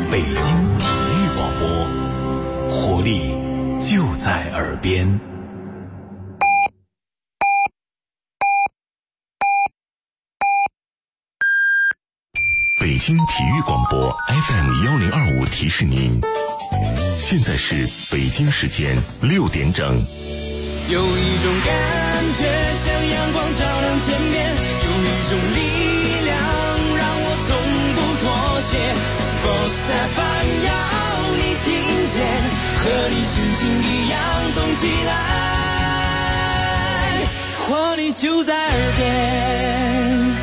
北京体育广播，活力就在耳边。北京体育广播 FM1025 提示您，现在是北京时间6点整。 有一种感觉像阳光照亮天边，有一种力量让我从不妥协。Sports FM 要你听见，和你心情一样动起来，活力就在耳边。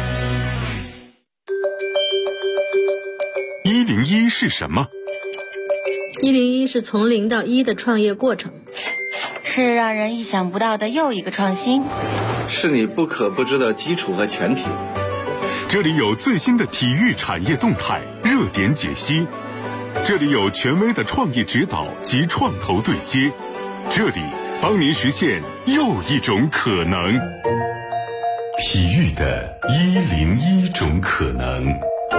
101是什么 ？101是从0到1的创业过程， 是让人意想不到的又一个创新， 是你不可不知的基础和前提。 这里有最新的体育产业动态热点解析，这里有权威的创意指导及创投对接，这里帮您实现又一种可能。 体育的101种可能。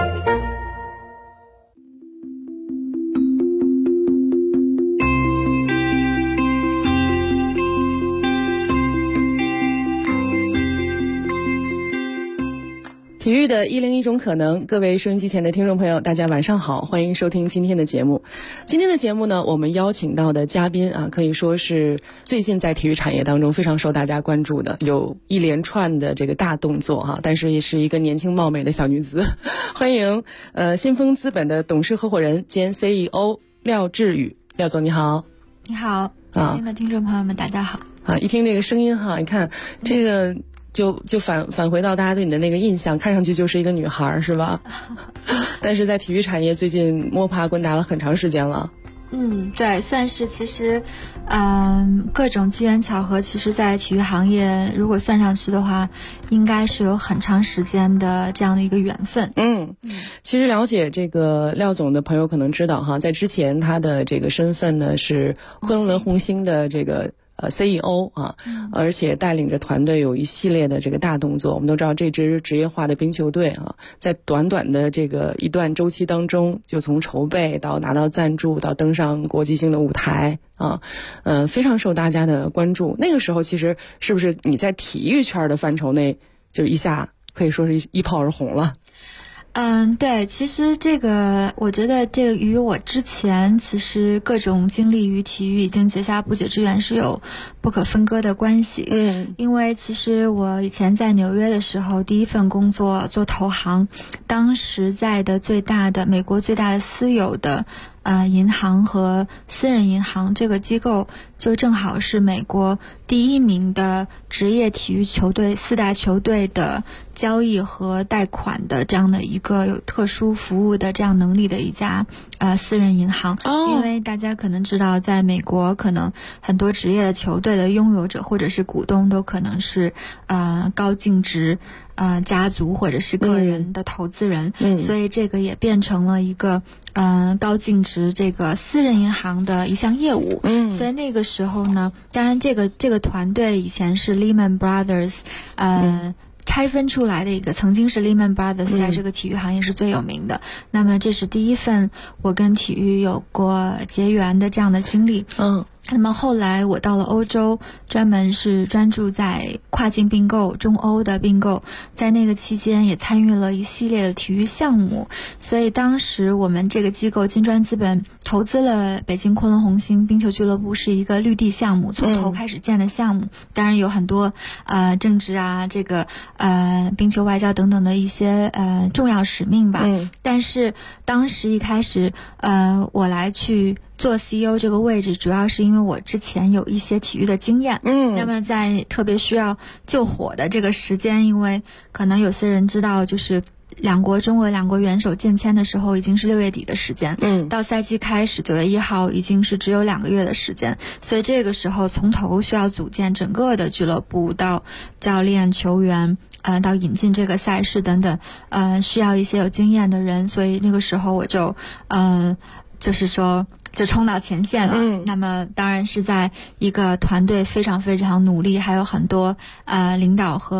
体育的101种可能，各位收音机前的听众朋友，大家晚上好，欢迎收听今天的节目。今天的节目呢，我们邀请到的嘉宾啊，可以说是最近在体育产业当中非常受大家关注的，有一连串的这个大动作哈，但是也是一个年轻貌美的小女子。欢迎新丰资本的董事合伙人兼 CEO 廖志宇，廖总你好。 你好，北京的听众朋友们大家好。 一听这个声音哈，你看这个就返回到大家对你的那个印象，看上去就是一个女孩是吧？但是在体育产业最近摸爬滚打了很长时间了。 对，算是其实各种机缘巧合，其实在体育行业如果算上去的话，应该是有很长时间的这样的一个缘分。 其实了解这个廖总的朋友可能知道哈，在之前他的这个身份呢是昆仑红星的这个CEO 啊，而且带领着团队有一系列的这个大动作。我们都知道这支职业化的冰球队啊，在短短的这个一段周期当中，就从筹备到拿到赞助到登上国际性的舞台啊，非常受大家的关注。那个时候其实是不是你在体育圈的范畴内，就一下可以说是一炮而红了？ 对，其实这个我觉得这个与我之前其实各种经历与体育已经结下不解之缘是有不可分割的关系。因为其实我以前在纽约的时候，第一份工作做投行，当时在的美国最大的私有的银行和私人银行这个机构，就正好是美国第1名的职业体育球队4大球队的交易和贷款的这样的一个有特殊服务的这样能力的一家私人银行。因为大家可能知道，在美国可能很多职业的球队的拥有者或者是股东都可能是高净值家族或者是个人的投资人，所以这个也变成了一个高净值这个私人银行的一项业务。所以那个时候呢，当然这个团队以前是 Lehman Brothers 拆分出来的一个，曾经是 Lehman Brothers 在这个体育行业是最有名的。那么这是第一份我跟体育有过结缘的这样的经历。那么后来我到了欧洲，专门是专注在跨境并购、中欧的并购，在那个期间也参与了一系列的体育项目。所以当时我们这个机构金砖资本投资了北京昆仑红星冰球俱乐部，是一个绿地项目，从头开始建的项目。当然有很多政治啊，这个冰球外交等等的一些重要使命吧。但是当时一开始我来去做 CEO 这个位置，主要是因为我之前有一些体育的经验。那么在特别需要救火的这个时间，因为可能有些人知道，就是中俄两国元首见签的时候已经是6月底的时间，到赛季开始9月1号已经是只有2个月的时间，所以这个时候从头需要组建整个的俱乐部，到教练、球员到引进这个赛事等等，需要一些有经验的人，所以那个时候我就就是说就冲到前线了。那么当然是在一个团队非常非常努力，还有很多领导和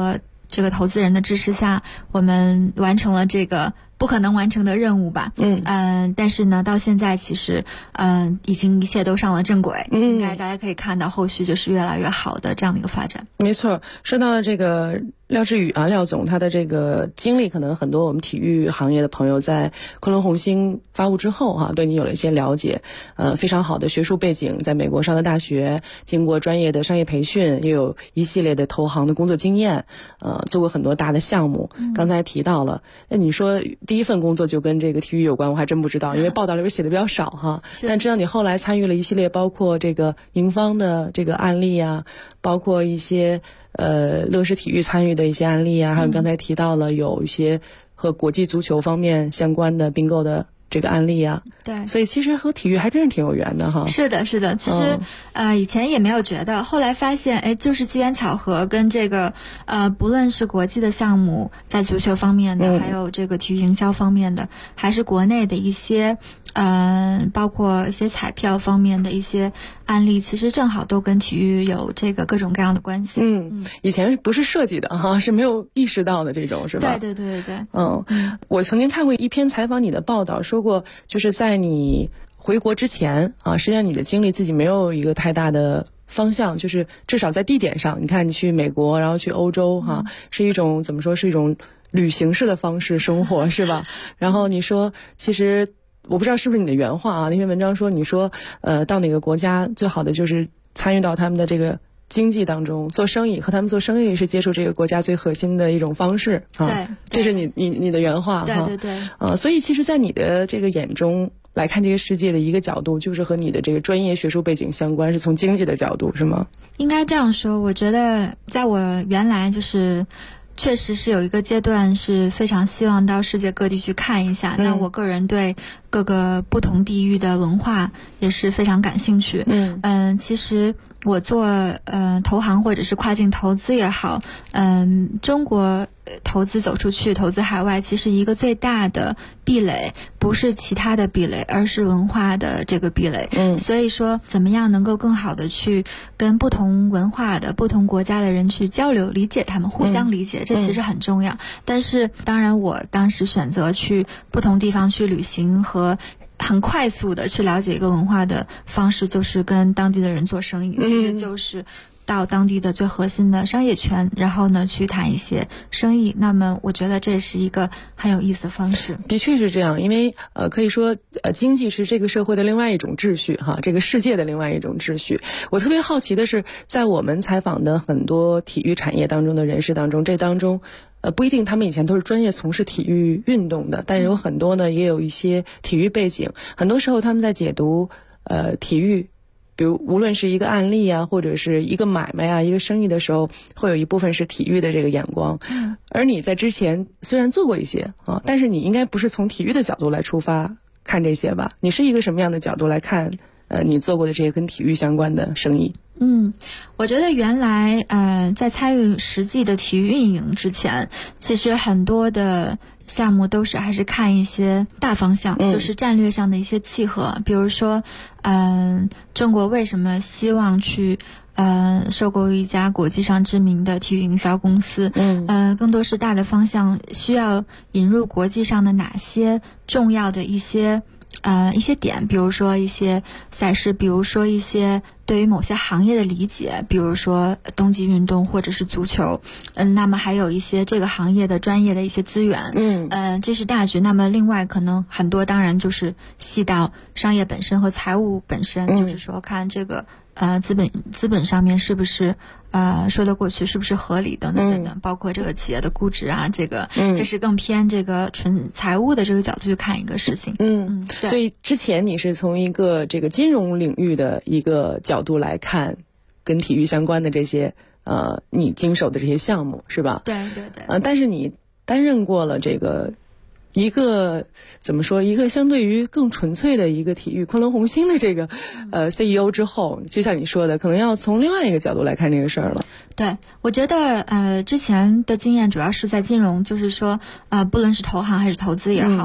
这个投资人的支持下，我们完成了这个不可能完成的任务吧。但是呢，到现在其实已经一切都上了正轨。应该大家可以看到后续就是越来越好的这样的一个发展。 没错，说到了这个廖志宇啊，廖总他的这个经历，可能很多我们体育行业的朋友在昆仑红星发布之后对你有了一些了解。非常好的学术背景，在美国上的大学，经过专业的商业培训，也有一系列的投行的工作经验，做过很多大的项目。刚才提到了，你说第一份工作就跟这个体育有关，我还真不知道，因为报道里边写的比较少哈。但知道你后来参与了一系列包括这个宁方的这个案例啊，包括一些乐视体育参与的一些案例啊，还有刚才提到了有一些和国际足球方面相关的并购的这个案例啊。 对， 所以其实和体育还真是挺有缘的哈。 是的，是的。其实以前也没有觉得，后来发现就是机缘巧合，跟这个不论是国际的项目在足球方面的，还有这个体育营销方面的，还是国内的一些包括一些彩票方面的一些案例，其实正好都跟体育有这个各种各样的关系。 以前不是设计的哈，是没有意识到的这种，是吧？ 对。 我曾经看过一篇采访你的报道，说过就是在你回国之前实际上你的经历自己没有一个太大的方向，就是至少在地点上，你看你去美国，然后去欧洲是一种怎么说，是一种旅行式的方式生活，是吧？然后你说其实我不知道是不是你的原话那篇文章说，你说到哪个国家最好的就是参与到他们的这个经济当中，做生意，和他们做生意是接触这个国家最核心的一种方式对， 这是你的原话对。 所以其实在你的这个眼中来看这个世界的一个角度，就是和你的这个专业学术背景相关，是从经济的角度，是吗？ 应该这样说，我觉得在我原来就是确实是有一个阶段是非常希望到世界各地去看一下。那我个人对各个不同地域的文化也是非常感兴趣。其实我做投行或者是跨境投资也好，中国投资走出去，投资海外，其实一个最大的壁垒不是其他的壁垒，而是文化的这个壁垒。所以说怎么样能够更好的去跟不同文化的不同国家的人去交流，理解他们，互相理解，这其实很重要。但是当然我当时选择去不同地方去旅行和很快速的去了解一个文化的方式，就是跟当地的人做生意，其实就是到当地的最核心的商业圈，然后呢去谈一些生意。那么我觉得这是一个很有意思的方式。 的确是这样，因为可以说经济是这个社会的另外一种秩序这个世界的另外一种秩序。我特别好奇的是，在我们采访的很多体育产业当中的人士当中，这当中不一定他们以前都是专业从事体育运动的，但有很多呢也有一些体育背景。很多时候他们在解读体育，比如无论是一个案例或者是一个买卖一个生意的时候，会有一部分是体育的这个眼光。而你在之前虽然做过一些但是你应该不是从体育的角度来出发看这些吧？你是一个什么样的角度来看你做过的这些跟体育相关的生意？ 我觉得原来在参与实际的体育运营之前，其实很多的项目都是还是看一些大方向，就是战略上的一些契合。比如说中国为什么希望去收购一家国际上知名的体育营销公司，更多是大的方向需要引入国际上的哪些重要的一些点，比如说一些赛事，比如说一些对于某些行业的理解，比如说冬季运动或者是足球，那么还有一些这个行业的专业的一些资源，这是大局。那么另外可能很多当然就是细到商业本身和财务本身，就是说看这个资本上面是不是说得过去，是不是合理等等等等，包括这个企业的估值这个这是更偏这个纯财务的这个角度去看一个事情。 所以之前你是从一个这个金融领域的一个角度来看跟体育相关的这些你经手的这些项目，是吧？ 对。 但是你担任过了这个一个怎么说，一个相对于更纯粹的一个体育昆仑红星的这个CEO 之后，就像你说的，可能要从另外一个角度来看这个事儿了。 对，我觉得之前的经验主要是在金融，就是说不论是投行还是投资也好，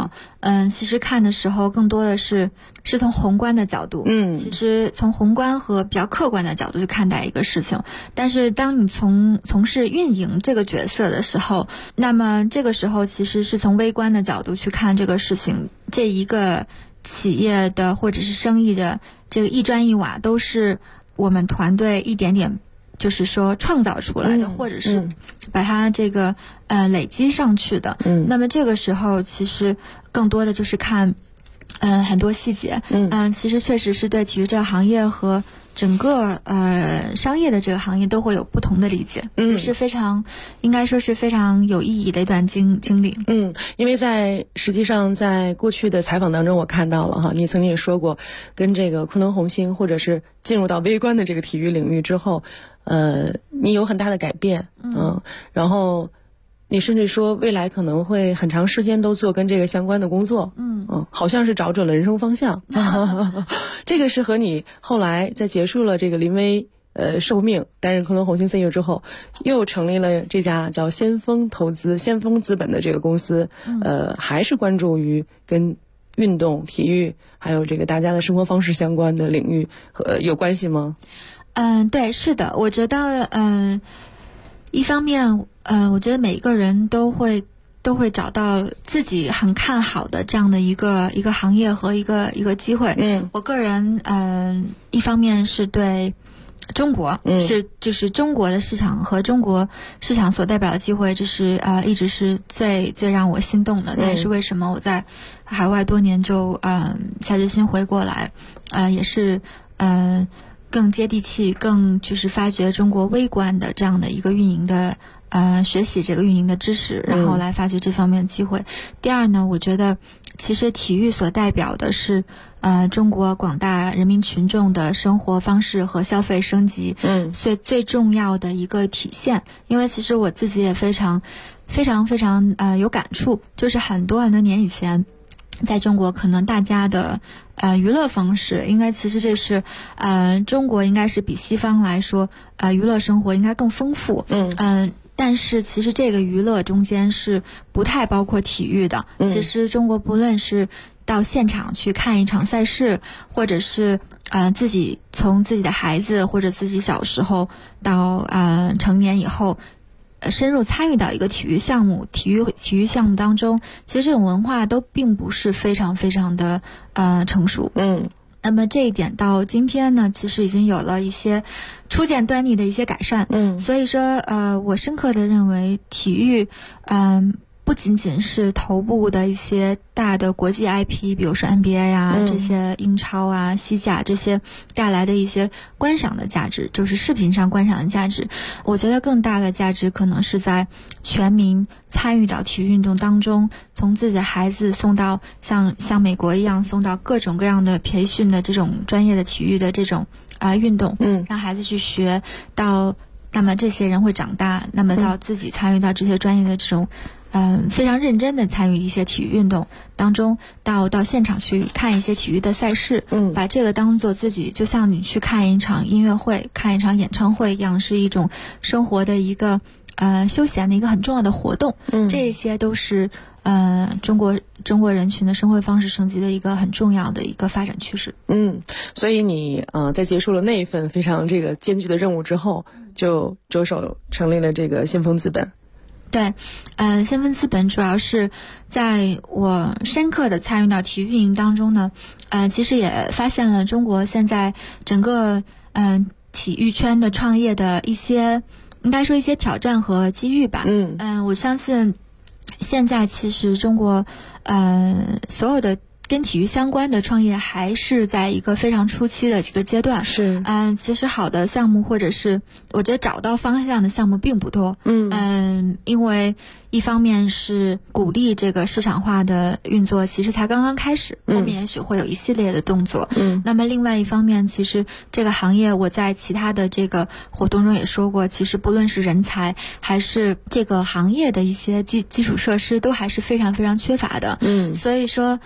其实看的时候更多的是从宏观的角度，其实从宏观和比较客观的角度去看待一个事情。但是当你从事运营这个角色的时候，那么这个时候其实是从微观的角度去看这个事情，这一个企业的或者是生意的这个一砖一瓦都是我们团队一点点就是说创造出来的，或者是把它这个累积上去的。那么这个时候其实更多的就是看很多细节。其实确实是对体育这个行业和整个商业的这个行业都会有不同的理解，是非常应该说是非常有意义的一段经历。 因为实际上在过去的采访当中我看到了哈，你曾经也说过，跟这个昆仑红星或者是进入到微观的这个体育领域之后，你有很大的改变，然后你甚至说未来可能会很长时间都做跟这个相关的工作，好像是找准了人生方向。这个是和你后来在结束了这个临危受命担任昆仑红星 CEO 之后，又成立了这家叫先锋资本的这个公司，还是关注于跟运动、体育还有这个大家的生活方式相关的领域有关系吗？ 对，是的，我觉得一方面我觉得每一个人都会找到自己很看好的这样的一个行业和一个机会。我个人一方面是对中国，就是中国的市场和中国市场所代表的机会，这是一直是最让我心动的。那也是为什么我在海外多年就下决心回过来，也是更接地气，更就是发掘中国微观的这样的一个运营的学习这个运营的知识，然后来发掘这方面的机会。第二呢，我觉得其实体育所代表的是中国广大人民群众的生活方式和消费升级，所以最重要的一个体现。因为其实我自己也非常有感触，就是很多年以前在中国可能大家的娱乐方式应该其实这是中国应该是比西方来说娱乐生活应该更丰富。但是其实这个娱乐中间是不太包括体育的。其实中国不论是到现场去看一场赛事，或者是自己从自己的孩子或者自己小时候到成年以后深入参与到一个体育项目项目当中，其实这种文化都并不是非常的成熟。那么这一点到今天呢，其实已经有了一些初见端倪的一些改善。所以说我深刻的认为体育不仅仅是头部的一些大的国际 IP， 比如说 NBA 啊，这些英超啊、西甲这些带来的一些观赏的价值，就是视频上观赏的价值。我觉得更大的价值可能是在全民参与到体育运动当中，从自己的孩子送到像美国一样送到各种各样的培训的这种专业的体育的这种运动，让孩子去学到，那么这些人会长大，那么到自己参与到这些专业的这种非常认真的参与一些体育运动当中，到现场去看一些体育的赛事，把这个当做自己就像你去看一场音乐会、看一场演唱会一样，是一种生活的一个休闲的一个很重要的活动。这些都是中国人群的生活方式升级的一个很重要的一个发展趋势。 所以你在结束了那一份非常这个艰巨的任务之后，就着手成立了这个先锋资本。 对，先锋资本主要是在我深刻的参与到体育运营当中呢，其实也发现了中国现在整个体育圈的创业的一些，应该说一些挑战和机遇吧。我相信现在其实中国所有的跟体育相关的创业还是在一个非常初期的这个阶段。其实好的项目或者是我觉得找到方向的项目并不多。因为一方面是鼓励这个市场化的运作其实才刚刚开始，后面也许会有一系列的动作。那么另外一方面，其实这个行业我在其他的这个活动中也说过，其实不论是人才还是这个行业的一些基础设施都还是非常缺乏的。所以说我在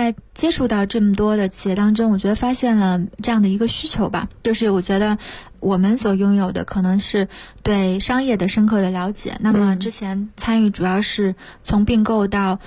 在接触到这么多的企业当中，我觉得发现了这样的一个需求吧，就是我觉得我们所拥有的可能是对商业的深刻的了解。那么之前参与主要是从并购到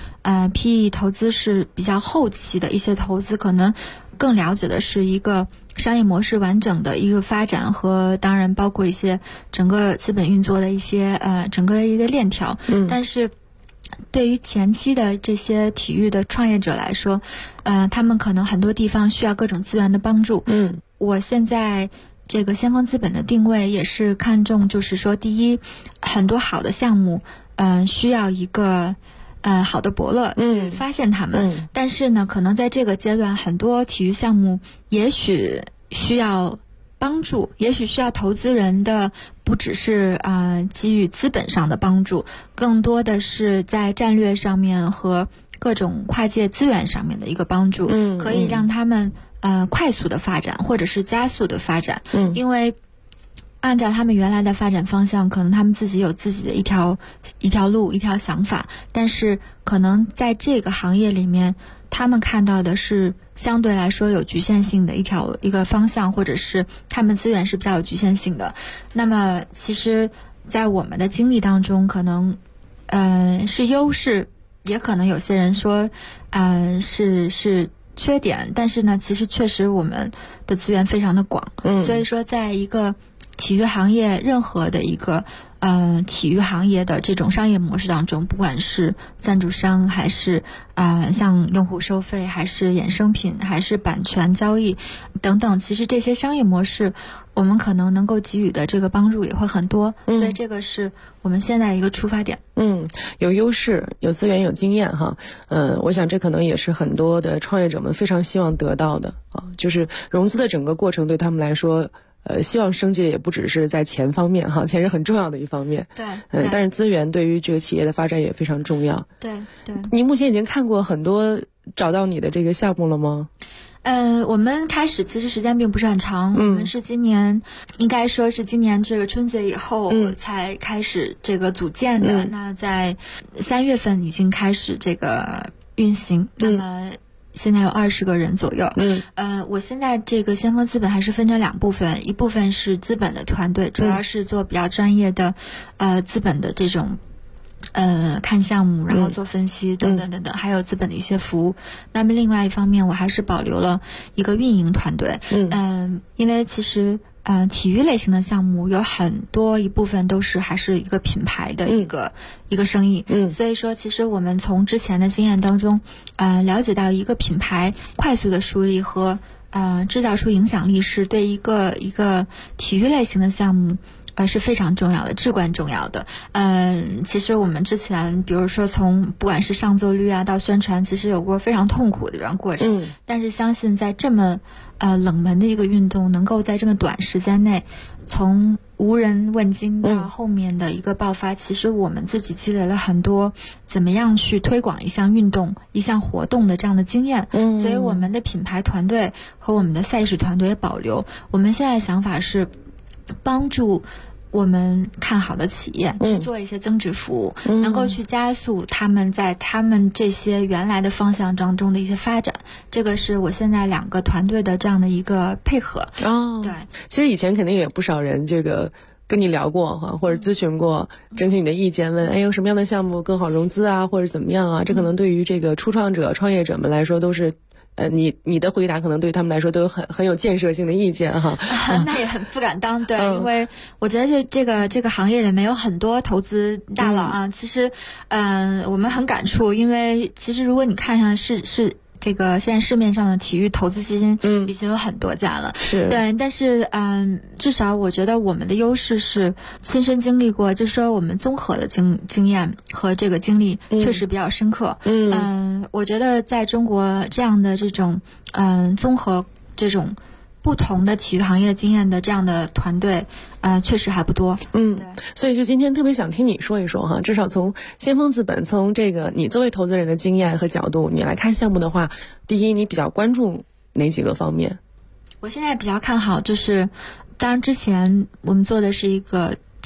PE 投资是比较后期的一些投资，可能更了解的是一个商业模式完整的一个发展，和当然包括一些整个资本运作的一些整个一个链条。但是对于前期的这些体育的创业者来说，他们可能很多地方需要各种资源的帮助。我现在这个先锋资本的定位也是看重，就是说第一，很多好的项目需要一个好的伯乐去发现他们，但是呢可能在这个阶段很多体育项目也许需要帮助，也许需要投资人的不只是给予资本上的帮助，更多的是在战略上面和各种跨界资源上面的一个帮助，可以让他们快速的发展或者是加速的发展。因为按照他们原来的发展方向，可能他们自己有自己的一条路一条想法，但是可能在这个行业里面他们看到的是相对来说有局限性的一个方向，或者是他们资源是比较有局限性的。那么其实在我们的经历当中，可能是优势，也可能有些人说是缺点，但是呢其实确实我们的资源非常的广。所以说在一个体育行业，任何的一个体育行业的这种商业模式当中，不管是赞助商，还是像用户收费，还是衍生品，还是版权交易等等，其实这些商业模式我们可能能够给予的这个帮助也会很多。所以这个是我们现在一个出发点。 有优势，有资源，有经验哈。我想这可能也是很多的创业者们非常希望得到的就是融资的整个过程对他们来说，希望升级的也不只是在钱方面哈，钱是很重要的一方面。 对， 但是资源对于这个企业的发展也非常重要。 对。 你目前已经看过很多找到你的这个项目了吗？ 我们开始其实时间并不是很长，我们是今年，应该说是今年这个春节以后才开始这个组建的。那在3月份已经开始这个运行，那么现在有20个人左右。我现在这个先锋资本还是分成2部分，一部分是资本的团队，主要是做比较专业的资本的这种看项目，然后做分析等等等等，还有资本的一些服务。那么另外一方面，我还是保留了一个运营团队。因为其实体育类型的项目有很多一部分都是还是一个品牌的一个生意。所以说其实我们从之前的经验当中了解到，一个品牌快速的树立和制造出影响力是对一个体育类型的项目是非常重要的，至关重要的。其实我们之前比如说从不管是上座率到宣传，其实有过非常痛苦的一段过程。但是相信在这么冷门的一个运动，能够在这么短时间内从无人问津到后面的一个爆发，其实我们自己积累了很多怎么样去推广一项运动一项活动的这样的经验。所以我们的品牌团队和我们的赛事团队也保留。我们现在的想法是帮助我们看好的企业去做一些增值服务，能够去加速他们在他们这些原来的方向当中的一些发展。这个是我现在2个团队的这样的一个配合。对， 其实以前肯定也不少人这个跟你聊过或者咨询过，征求你的意见，问有什么样的项目更好融资或者怎么样这可能对于这个初创者创业者们来说都是你的回答可能对他们来说都有很有建设性的意见哈。 那也很不敢当。对，因为我觉得这个行业里面有很多投资大佬其实我们很感触，因为其实如果你看上是这个现在市面上的体育投资基金已经有很多家了。 是， 对，但是至少我觉得我们的优势是亲身经历过，就是说我们综合的经验和这个经历确实比较深刻。我觉得在中国这样的这种综合这种不同的体育行业经验的这样的团队确实还不多。 所以就今天特别想听你说一说哈，至少从先锋资本，从这个你作为投资人的经验和角度，你来看项目的话，第一你比较关注哪几个方面？ 我现在比较看好就是，当然之前我们做的是一个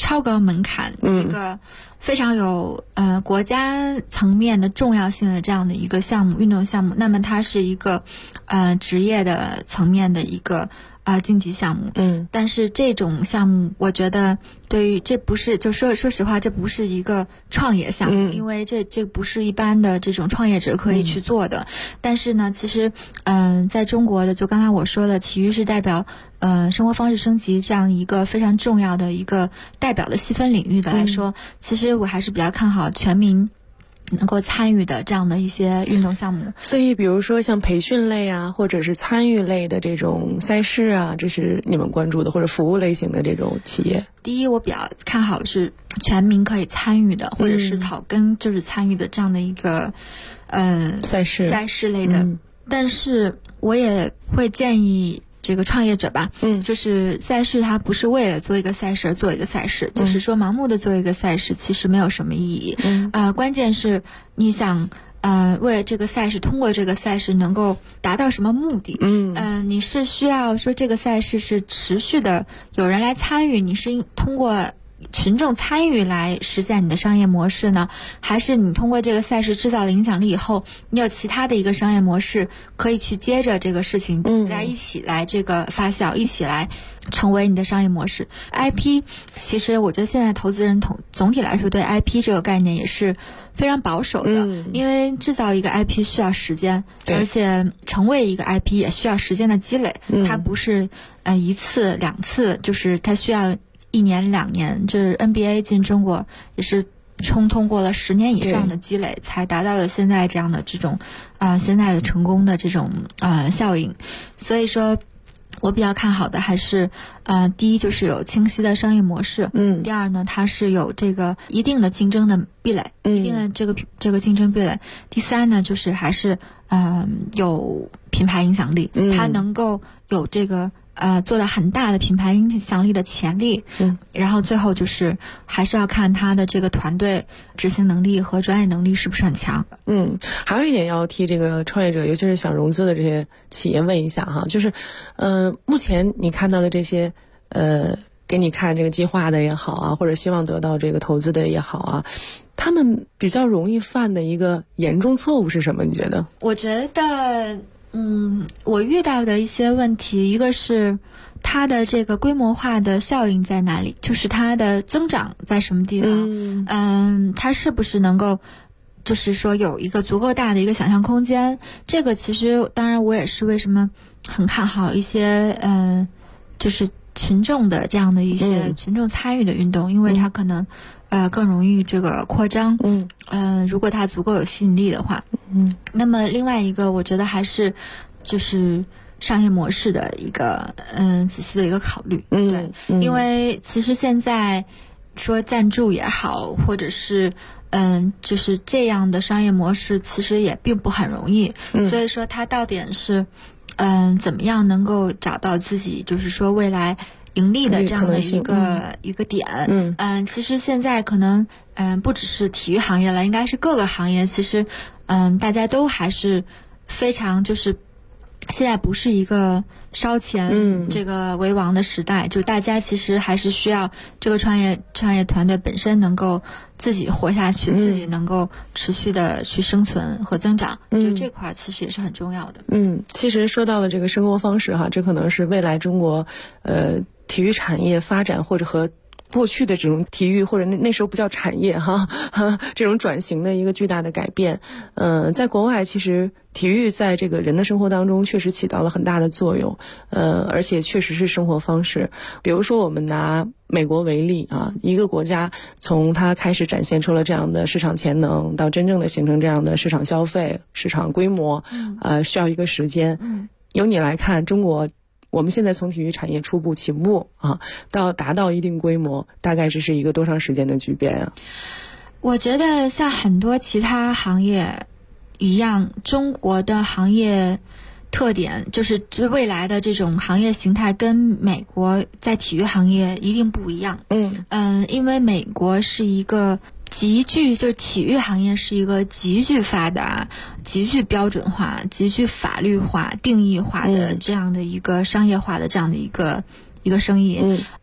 超高门槛，一个非常有国家层面的重要性的这样的一个项目，运动项目。那么它是一个职业的层面的一个竞技项目。但是这种项目我觉得对于这不是，就说实话，这不是一个创业项目，因为这不是一般的这种创业者可以去做的。但是呢，其实在中国的，就刚才我说的，体育是代表生活方式升级这样一个非常重要的一个代表的细分领域的来说，其实我还是比较看好全民能够参与的这样的一些运动项目。 所以比如说像培训类啊，或者是参与类的这种赛事啊，这是你们关注的，或者服务类型的这种企业。 第一，我比较看好是全民可以参与的，或者是草根就是参与的这样的一个赛事类的。但是我也会建议这个创业者吧，就是赛事它不是为了做一个赛事而做一个赛事，就是说盲目的做一个赛事其实没有什么意义。关键是你想为了这个赛事，通过这个赛事能够达到什么目的？你是需要说这个赛事是持续的有人来参与，你是通过群众参与来实现你的商业模式呢，还是你通过这个赛事制造了影响力以后，你有其他的一个商业模式可以去接着这个事情来一起来这个发酵，一起来成为你的商业模式。 IP 其实我觉得现在投资人总体来说对 IP 这个概念也是非常保守的，因为制造一个 IP 需要时间，而且成为一个 IP 也需要时间的积累，它不是一次两次，就是它需要1年2年，就是 NBA 进中国也是通过了10年以上的积累，才达到了现在这样的这种现在的成功的这种效应。所以说我比较看好的还是第一就是有清晰的商业模式，第二呢它是有这个一定的竞争的壁垒，一定的这个竞争壁垒。第三呢就是还是有品牌影响力，它能够有这个做到很大的品牌影响力的潜力。然后最后就是还是要看他的这个团队执行能力和专业能力是不是很强。 还有一点要替这个创业者，尤其是想融资的这些企业问一下哈，就是目前你看到的这些给你看这个计划的也好啊，或者希望得到这个投资的也好啊，他们比较容易犯的一个严重错误是什么？你觉得？ 我觉得我遇到的一些问题，一个是它的这个规模化的效应在哪里，就是它的增长在什么地方，它是不是能够就是说有一个足够大的一个想象空间。这个其实当然我也是为什么很看好一些就是群众的这样的一些群众参与的运动，因为它可能更容易这个扩张。如果它足够有吸引力的话。那么另外一个我觉得还是就是商业模式的一个仔细的一个考虑。对，因为其实现在说赞助也好，或者是就是这样的商业模式其实也并不很容易。所以说它到底是怎么样能够找到自己就是说未来盈利的这样的一个点。其实现在可能不只是体育行业了，应该是各个行业其实大家都还是非常就是现在不是一个烧钱这个为王的时代，就大家其实还是需要这个创业团队本身能够自己活下去，自己能够持续的去生存和增长，就这块其实也是很重要的。 其实说到了这个生活方式哈，这可能是未来中国体育产业发展或者和过去的这种体育或者那时候不叫产业哈，这种转型的一个巨大的改变。在国外其实体育在这个人的生活当中确实起到了很大的作用，而且确实是生活方式。比如说我们拿美国为例啊，一个国家从它开始展现出了这样的市场潜能，到真正的形成这样的市场消费、市场规模，需要一个时间。由你来看，中国我们现在从体育产业初步起步啊，到达到一定规模，大概这是一个多长时间的巨变啊？ 我觉得像很多其他行业一样，中国的行业特点就是未来的这种行业形态跟美国在体育行业一定不一样。因为美国是一个就是体育行业是一个极具发达、极具标准化、极具法律化、定义化的这样的一个商业化的这样的一个生意。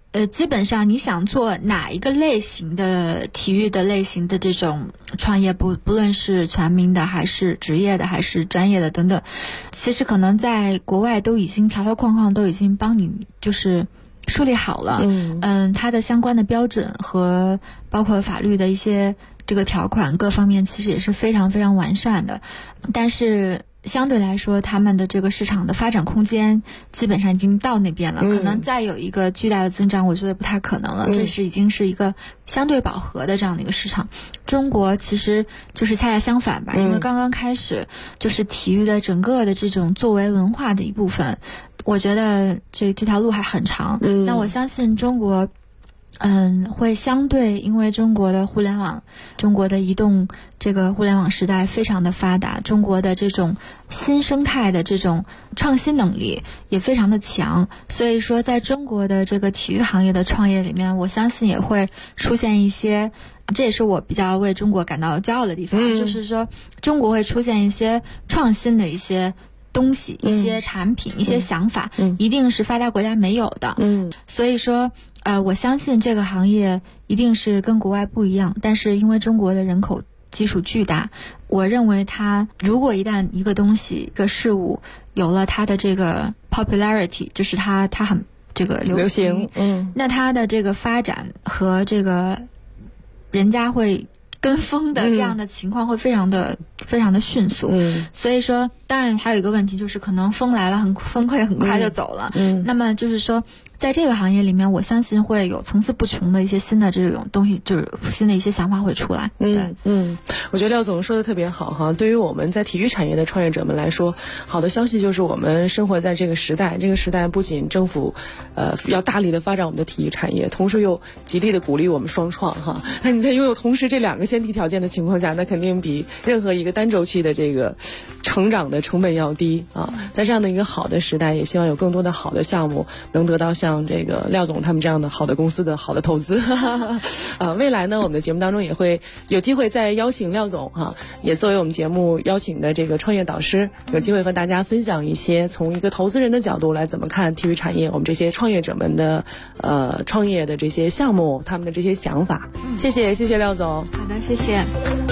基本上你想做哪一个类型的体育的类型的这种创业，不论是全民的还是职业的还是专业的等等，其实可能在国外都已经条条框框都已经帮你就是梳理好了。它的相关的标准和包括法律的一些这个条款各方面其实也是非常非常完善的，但是相对来说他们的这个市场的发展空间基本上已经到那边了，可能再有一个巨大的增长我觉得不太可能了，这是已经是一个相对饱和的这样的一个市场。中国其实就是恰恰相反吧，因为刚刚开始就是体育的整个的这种作为文化的一部分，我觉得这条路还很长。那我相信中国会相对，因为中国的互联网，中国的移动这个互联网时代非常的发达，中国的这种新生态的这种创新能力也非常的强，所以说在中国的这个体育行业的创业里面，我相信也会出现一些，这也是我比较为中国感到骄傲的地方，就是说中国会出现一些创新的一些东西，一些产品，一些想法，一定是发达国家没有的。所以说我相信这个行业一定是跟国外不一样，但是因为中国的人口基数巨大，我认为它如果一旦一个东西一个事物有了它的这个 popularity， 就是它很这个流行，那它的这个发展和这个人家会跟风的这样的情况会非常的迅速。所以说当然还有一个问题就是可能风来了风会很快就走了。那么就是说在这个行业里面，我相信会有层次不穷的一些新的这种东西，就是新的一些想法会出来。 我觉得廖总说的特别好哈。对于我们在体育产业的创业者们来说，好的消息就是我们生活在这个时代，这个时代不仅政府要大力的发展我们的体育产业，同时又极力的鼓励我们双创哈。那你在拥有同时这两个先提条件的情况下，那肯定比任何一个单周期的这个成长的成本要低啊。在这样的一个好的时代，也希望有更多的好的项目能得到像这个廖总他们这样的好的公司的好的投资。未来呢，我们的节目当中也会有机会再邀请廖总哈，也作为我们节目邀请的这个创业导师，有机会和大家分享一些从一个投资人的角度来怎么看体育产业，我们这些创业者们的创业的这些项目，他们的这些想法。谢谢廖总。 好的，谢谢。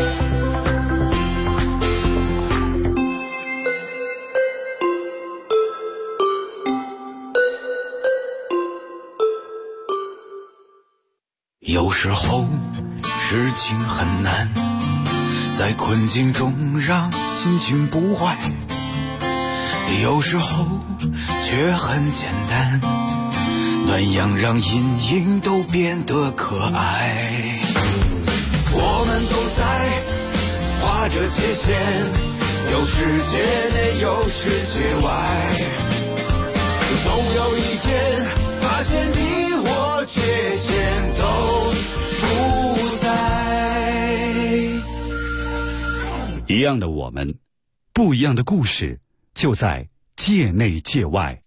有时候事情很难，在困境中让心情不坏，有时候却很简单，暖阳让阴影都变得可爱。我们都在画着界限，有世界内有世界外，总有一天发现你我界限都不在。 一样的我们，不一样的故事，就在界内界外。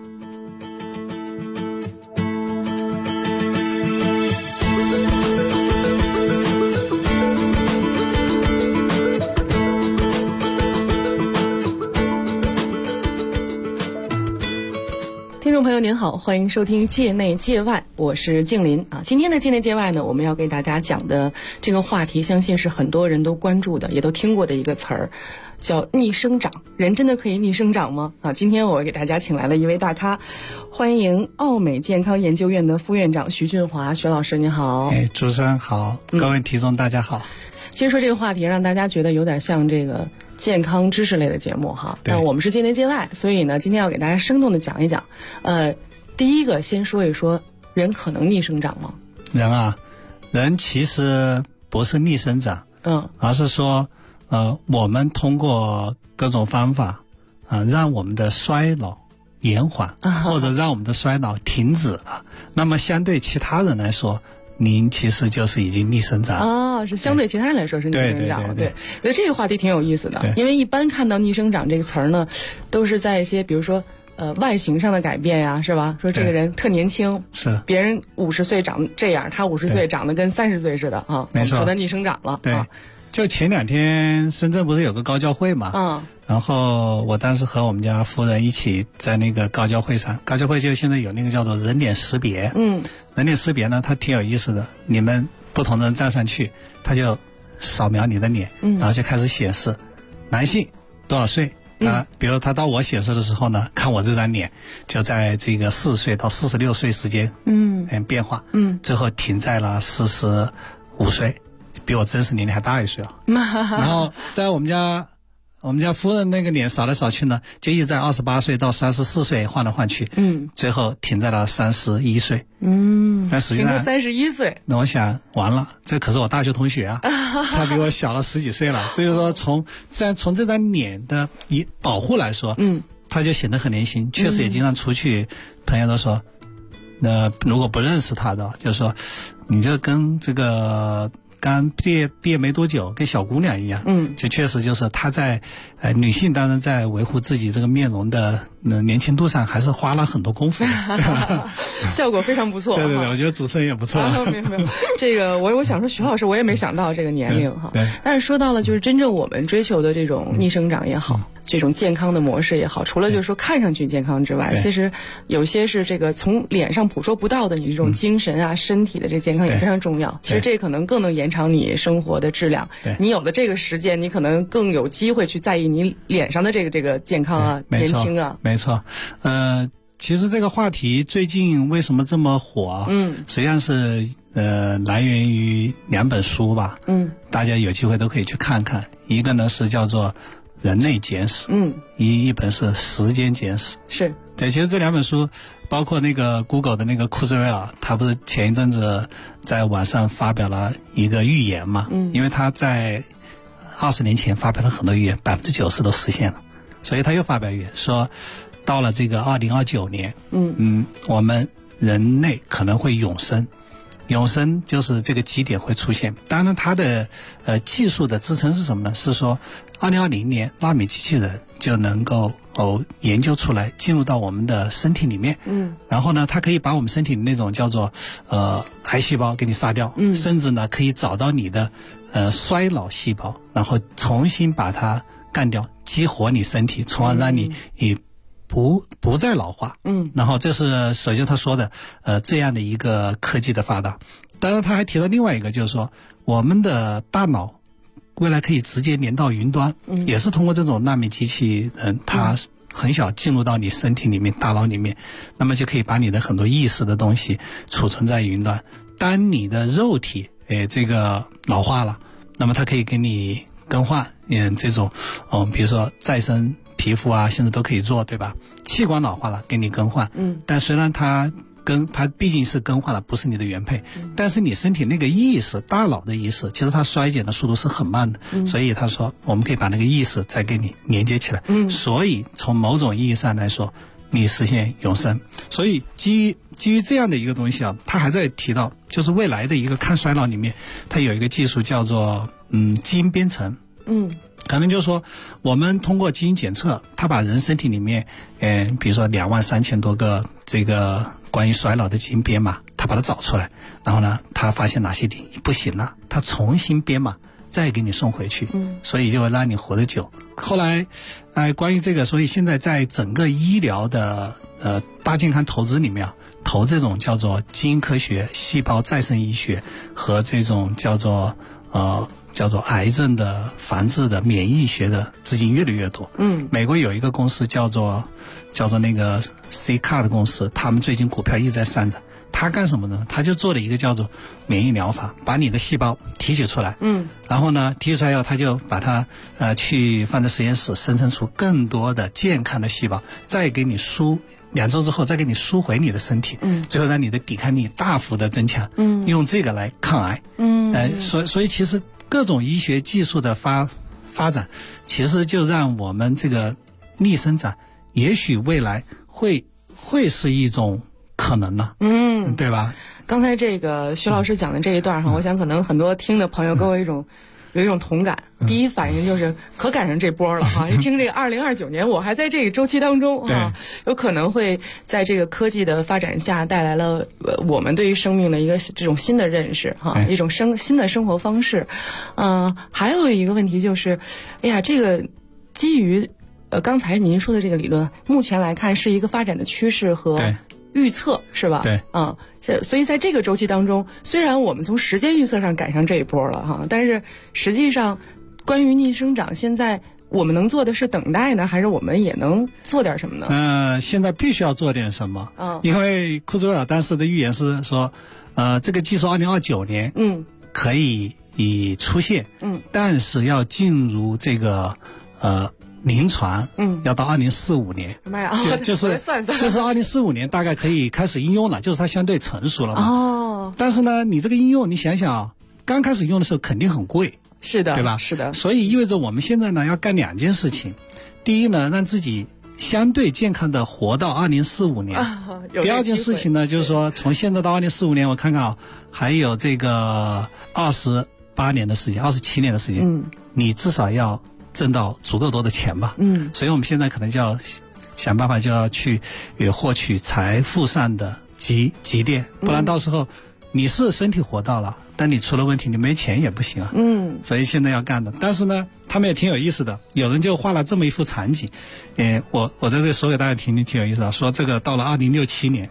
听众朋友您好，欢迎收听界内界外，我是静林啊。今天的界内界外呢，我们要给大家讲的这个话题，相信是很多人都关注的，也都听过的一个词儿，叫逆生长。人真的可以逆生长吗？啊，今天我给大家请来了一位大咖，欢迎奥美健康研究院的副院长徐俊华，徐老师您好。 主持人好，各位听众大家好。 其实说这个话题让大家觉得有点像这个健康知识类的节目哈，但我们是界内界外，所以呢，今天要给大家生动的讲一讲。第一个先说一说，人可能逆生长吗？ 人其实不是逆生长，而是说，我们通过各种方法，让我们的衰老延缓，或者让我们的衰老停止了。那么相对其他人来说，您其实就是已经逆生长是相对其他人来说是逆生长了。对，我觉得这个话题挺有意思的，因为一般看到逆生长这个词儿呢，都是在一些比如说外形上的改变呀，是吧？说这个人特年轻， 是别人50岁长这样，他50岁长得跟30岁似的啊，没错，说他逆生长了。 对，就前2天深圳不是有个高交会嘛？ 然后我当时和我们家夫人一起在那个高交会上，高交会就现在有那个叫做人脸识别，人脸识别呢，它挺有意思的，你们不同的人站上去，它就扫描你的脸，然后就开始显示男性多少岁。比如他到我显示的时候呢，看我这张脸就在这个40岁到46岁之间变化，最后停在了45岁，比我真实年龄还大1岁啊。然后在我们家夫人那个脸扫来扫去呢，就一直在28岁到34岁换来换去，最后停在了31岁。但实际上停在31岁， 那我想完了，这可是我大学同学啊，他比我小了10几岁了。所以说从这张脸的保护来说，他就显得很年轻。确实也经常出去，朋友都说，如果不认识他的，就是说，你就跟这个刚毕业没多久，跟小姑娘一样，就确实就是她在女性当然在维护自己这个面容的年轻度上还是花了很多功夫的效果非常不错。 对对对，我觉得主持人也不错。 没有，这个我想说徐老师，我也没想到这个年龄哈。对。但是说到了就是真正我们追求的这种逆生长也好，这种健康的模式也好，除了就是说看上去健康之外，其实有些是这个从脸上捕捉不到的，你这种精神啊、身体的这健康也非常重要。其实这可能更能延长你生活的质量。你有了这个时间，你可能更有机会去在意你脸上的这个健康啊、年轻啊。 没错，其实这个话题最近为什么这么火？实际上是来源于2本书吧。大家有机会都可以去看看。一个呢是叫做《人类简史》，一本是《时间简史》。是对，其实这2本书，包括那个 Google 的那个库兹韦尔，他不是前一阵子在网上发表了一个预言嘛？因为他在20年前发表了很多预言，90%都实现了，所以他又发表预言说，到了这个2029年，我们人类可能会永生。永生就是这个基点会出现。当然它的技术的支撑是什么呢？是说2020年纳米机器人就能够研究出来进入到我们的身体里面，然后呢它可以把我们身体的那种叫做癌细胞给你杀掉，甚至呢可以找到你的衰老细胞，然后重新把它干掉，激活你身体，从而让你不再老化。然后这是首先他说的这样的一个科技的发达。当然他还提到另外一个，就是说我们的大脑未来可以直接连到云端，也是通过这种纳米机器人，它很小进入到你身体里面、大脑里面，那么就可以把你的很多意识的东西储存在云端。当你的肉体这个老化了，那么它可以给你更换这种比如说再生皮肤啊，现在都可以做，对吧？器官老化了给你更换，但虽然它毕竟是更换了，不是你的原配，但是你身体那个意识、大脑的意识，其实它衰减的速度是很慢的，所以他说我们可以把那个意识再给你连接起来，所以从某种意义上来说，你实现永生。所以基于这样的一个东西啊，他还在提到，就是未来的一个抗衰老里面，它有一个技术叫做基因编程。可能就是说我们通过基因检测，它把人身体里面比如说23000多个这个关于衰老的基因编码，它把它找出来，然后呢它发现哪些地不行了，它重新编码再给你送回去，所以就会让你活得久。后来关于这个，所以现在在整个医疗的大健康投资里面投这种叫做基因科学、细胞再生医学和这种叫做癌症的防治的免疫学的资金越来越多。美国有一个公司叫做那个 CCAR 的公司，他们最近股票一直在上涨。他干什么呢？他就做了一个叫做免疫疗法，把你的细胞提取出来，然后呢提取出来以后，他就把它去放在实验室生成出更多的健康的细胞，再给你2周之后再给你输回你的身体，最后让你的抵抗力大幅的增强，用这个来抗癌。所以其实各种医学技术的发展，其实就让我们这个逆生长也许未来会是一种可能呢，对吧？ 刚才这个徐老师讲的这一段我想可能很多听的朋友跟我有一种同感。第一反应就是可赶上这波了一听这个2029年，我还在这个周期当中有可能会在这个科技的发展下带来了我们对于生命的一个这种新的认识一种新的生活方式。还有一个问题就是，这个基于刚才您说的这个理论，目前来看是一个发展的趋势和预测，是吧？ 对， 所以在这个周期当中，虽然我们从时间预测上赶上这一波了哈，但是实际上关于逆生长，现在我们能做的是等待呢，还是我们也能做点什么呢？ 现在必须要做点什么。因为库兹韦尔当时的预言是说，这个技术2029年可以出现，但是要进入这个临床，要到2045年。 妈呀， 就是2045年大概可以开始应用了，就是它相对成熟了嘛。但是呢，你这个应用，你想想，刚开始用的时候肯定很贵， 是的， 对吧？ 是的。 所以意味着我们现在呢要干2件事情。第一呢，让自己相对健康的活到2045年。第二件事情呢，就是说从现在到2045年，我看看还有这个28年的时间，27年的时间，你至少要挣到足够多的钱吧。所以我们现在可能就要想办法，就要去获取财富上的积淀，不然到时候你是身体活到了，但你出了问题，你没钱也不行啊。所以现在要干的。但是呢，他们也挺有意思的，有人就画了这么一幅场景，我在这里说给大家听，挺有意思的。说这个到了2067年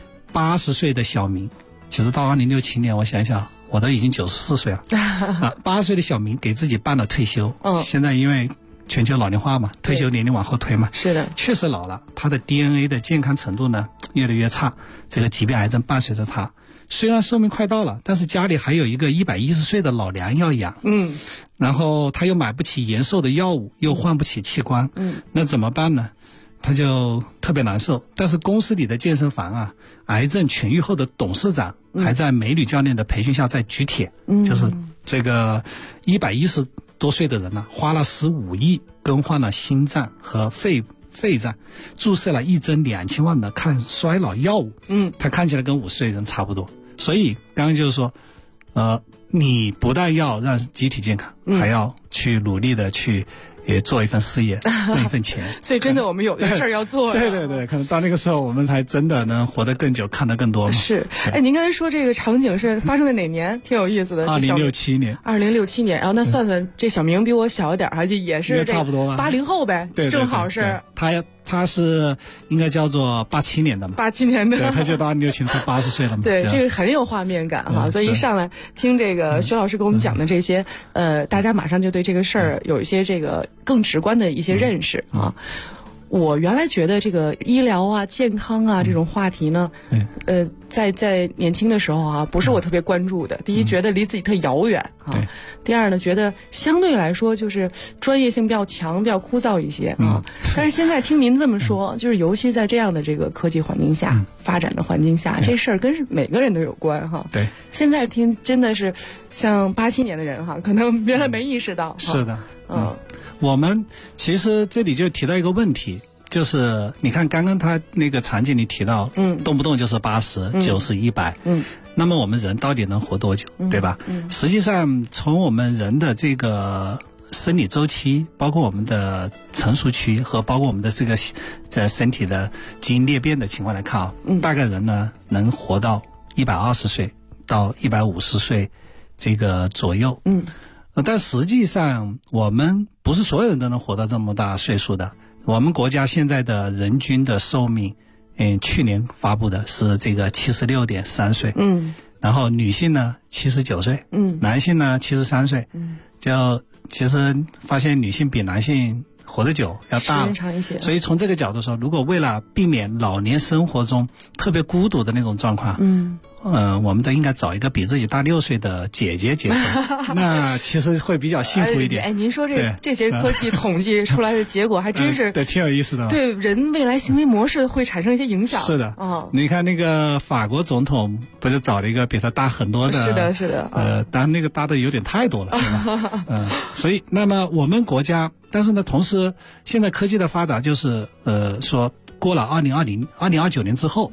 ，80岁的小明，其实到2067年，我想想，我都已经94岁了80岁的小明给自己办了退休。现在因为全球老龄化嘛，退休年龄往后推嘛， 是的， 确实老了，他的 DNA 的健康程度呢越来越差，这个疾病癌症伴随着他。虽然寿命快到了，但是家里还有一个110岁的老娘要养，然后他又买不起延寿的药物，又换不起器官，那怎么办呢？他就特别难受。但是公司里的健身房啊，癌症痊愈后的董事长还在美女教练的培训下在举铁，就是这个110多岁的人呢，花了15亿更换了心脏和肺脏，注射了1针2000万的抗衰老药物，他看起来跟50岁人差不多。所以刚刚就是说，你不但要让集体健康，还要去努力的去也做一份事业，挣一份钱。 所以真的我们有的事儿要做。 对，可能到那个时候我们才真的能活得更久，看得更多嘛。 是，您刚才说这个场景是发生在哪年？挺有意思的。 2067年。 2067年，然后那算算这小明比我小一点，就也是差不多吧 ，80后呗， 对， 正好是。 他是应该叫做87年的嘛 ，87年的， 对，他就到2067年，他80岁了嘛。 对，这个很有画面感哈，所以一上来听这个薛老师给我们讲的这些，大家马上就对这个事儿有一些这个更直观的一些认识啊。我原来觉得这个医疗啊、健康啊这种话题呢，在年轻的时候啊，不是我特别关注的。第一，觉得离自己特遥远啊；第二呢，觉得相对来说就是专业性比较强、比较枯燥一些啊。但是现在听您这么说，就是尤其在这样的这个科技环境下、发展的环境下，这事儿跟每个人都有关哈。 对， 现在听真的是像87年的人哈，可能原来没意识到。 是的，我们其实这里就提到一个问题，就是你看刚刚他那个场景里提到，动不动就是80、90、100，那么我们人到底能活多久，对吧？实际上从我们人的这个生理周期，包括我们的成熟期和包括我们的这个身体的基因裂变的情况来看啊，大概人呢能活到120岁到150岁这个左右，但实际上我们不是所有人都能活到这么大岁数的。我们国家现在的人均的寿命，去年发布的是这个76.3岁，然后女性呢79岁，男性呢73岁，就其实发现女性比男性活得久，要大了， 长一些。 所以从这个角度说，如果为了避免老年生活中特别孤独的那种状况，我们都应该找一个比自己大6岁的姐姐结婚，那其实会比较幸福一点。 您说这些科技统计出来的结果还真是对，挺有意思的， 对人未来行为模式会产生一些影响。 是的，你看那个法国总统不是找了一个比他大很多的， 是的， 当然那个大的有点太多了，对吧？所以那么我们国家，但是呢，同时现在科技的发达就是说过了2029年之后，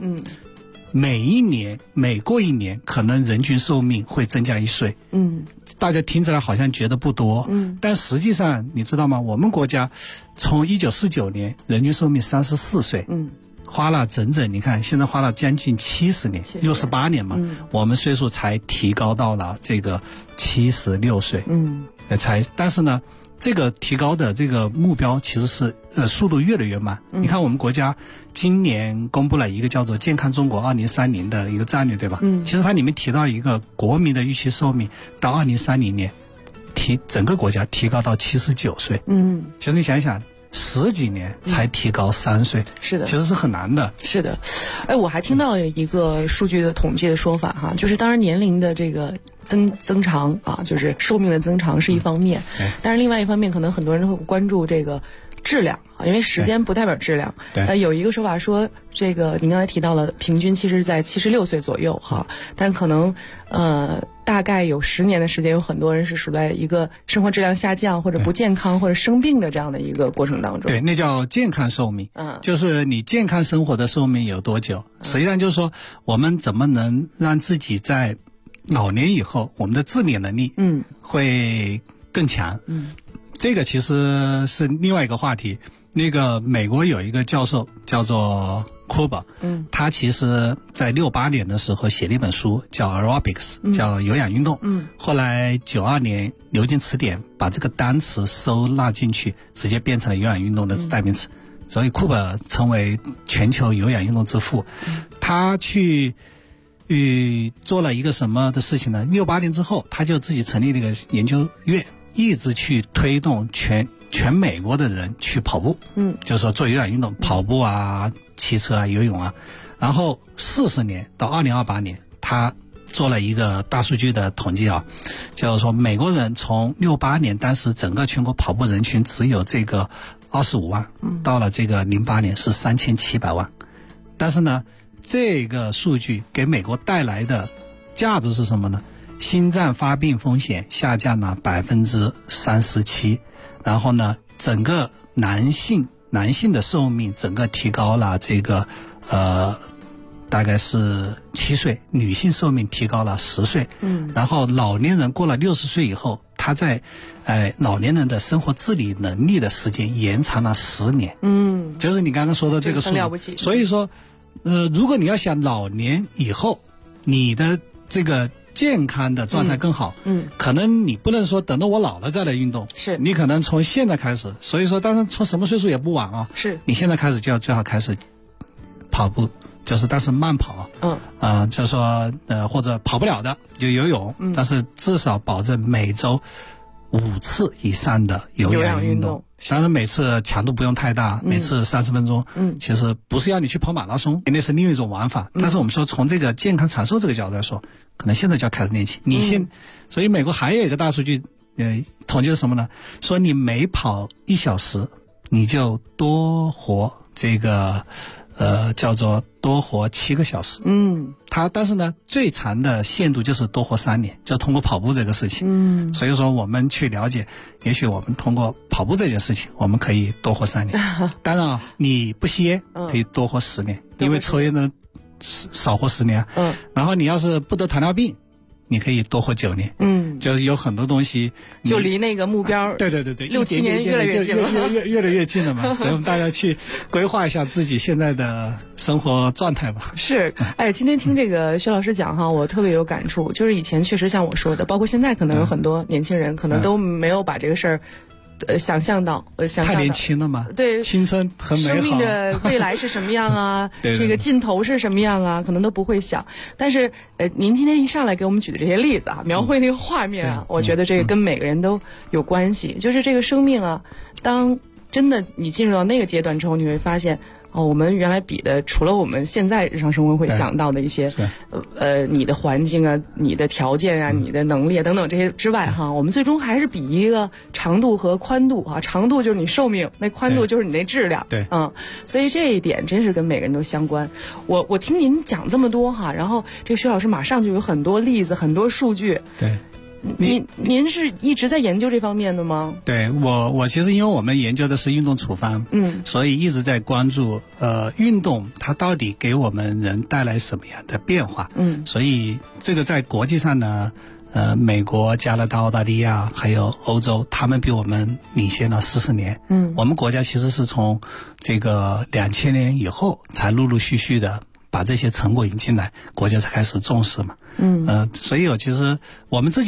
每过一年可能人均寿命会增加1岁，大家听起来好像觉得不多，但实际上你知道吗？我们国家从1949年人均寿命34岁，花了整整你看现在花了将近70年，68年嘛，我们岁数才提高到了这个76岁，但是呢， 这个提高的这个目标其实是速度越来越慢。你看我们国家今年公布了一个叫做健康中国2030的一个战略，对吧？其实它里面提到一个国民的预期寿命到2030年整个国家提高到79岁。其实你想一想，10几年才提高3岁， 是的， 其实是很难的。 是的，我还听到一个数据的统计的说法哈，就是当然年龄的这个增长啊，就是寿命的增长是一方面，但是另外一方面可能很多人会关注这个质量啊，因为时间不代表质量。有一个说法说，这个您刚才提到了，平均其实在76岁左右哈，但是可能大概有10年的时间，有很多人是处在一个生活质量下降或者不健康或者生病的这样的一个过程当中。 对，那叫健康寿命。就是你健康生活的寿命有多久？实际上就是说，我们怎么能让自己在老年以后，我们的自理能力会更强。这个其实是另外一个话题。那个美国有一个教授叫做库伯，他其实在68年的时候写了一本书叫 Aerobics，叫有氧运动。后来92年牛津词典把这个单词收纳进去，直接变成了有氧运动的代名词。所以库伯成为全球有氧运动之父。他去做了一个什么的事情呢？68年之后，他就自己成立了一个研究院，一直去推动全美国的人去跑步。就是说做有氧运动，跑步啊、骑车啊、游泳啊。然后40年到2028年，他做了一个大数据的统计啊，就是说美国人从68年当时整个全国跑步人群只有这个25万，到了这个08年是3700万。但是呢，这个数据给美国带来的价值是什么呢？心脏发病风险下降了37%，然后呢，整个男性的寿命整个提高了这个大概是7岁，女性寿命提高了10岁。然后老年人过了60岁以后，他在老年人的生活自理能力的时间延长了10年。就是你刚刚说的这个数据， 很了不起。 所以说如果你要想老年以后你的这个健康的状态更好，可能你不能说等到我老了再来运动， 是你可能从现在开始。所以说当然从什么岁数也不晚啊， 是你现在开始就要最好开始跑步，就是但是慢跑，就是说或者跑不了的就游泳，但是至少保证每周5次以上的有氧运动。当然每次强度不用太大，每次30分钟。其实不是要你去跑马拉松，那是另一种玩法。但是我们说从这个健康长寿这个角度来说，可能现在就要开始练起。所以美国还有一个大数据统计是什么呢？说你每跑1小时，你就多活这个叫做多活7个小时。但是呢，最长的限度就是多活3年，就通过跑步这个事情。所以说我们去了解，也许我们通过跑步这件事情，我们可以多活3年。当然你不吸烟可以多活10年，因为抽烟的少活10年。然后你要是不得糖尿病，你可以多活9年。就是有很多东西就离那个目标对 6、7年越来越近了， 越来越近了嘛。所以我们大家去规划一下自己现在的生活状态吧。 是，今天听这个薛老师讲哈，我特别有感触。就是以前确实像我说的，包括现在可能有很多年轻人可能都没有把这个事儿想象到太年轻了嘛， 对， 青春很美好， 生命的未来是什么样啊？这个尽头是什么样啊？可能都不会想。但是您今天一上来给我们举的这些例子啊，描绘那个画面啊，我觉得这个跟每个人都有关系。就是这个生命啊，当真的你进入到那个阶段之后，你会发现。我们原来比的，除了我们现在日常生活会想到的一些，你的环境啊、你的条件啊、你的能力啊等等这些之外哈，我们最终还是比一个长度和宽度啊，长度就是你寿命，那宽度就是你那质量，所以这一点真是跟每个人都相关。我听您讲这么多哈，然后这个薛老师马上就有很多例子、很多数据， 对。 您是一直在研究这方面的吗？ 对，我其实因为我们研究的是运动处方，所以一直在关注运动它到底给我们人带来什么样的变化。所以这个在国际上呢，美国、加拿大、澳大利亚还有欧洲，他们比我们领先了40年。我们国家其实是从这个2000年以后才陆陆续续的把这些成果引进来，国家才开始重视嘛。所以其实我们自己也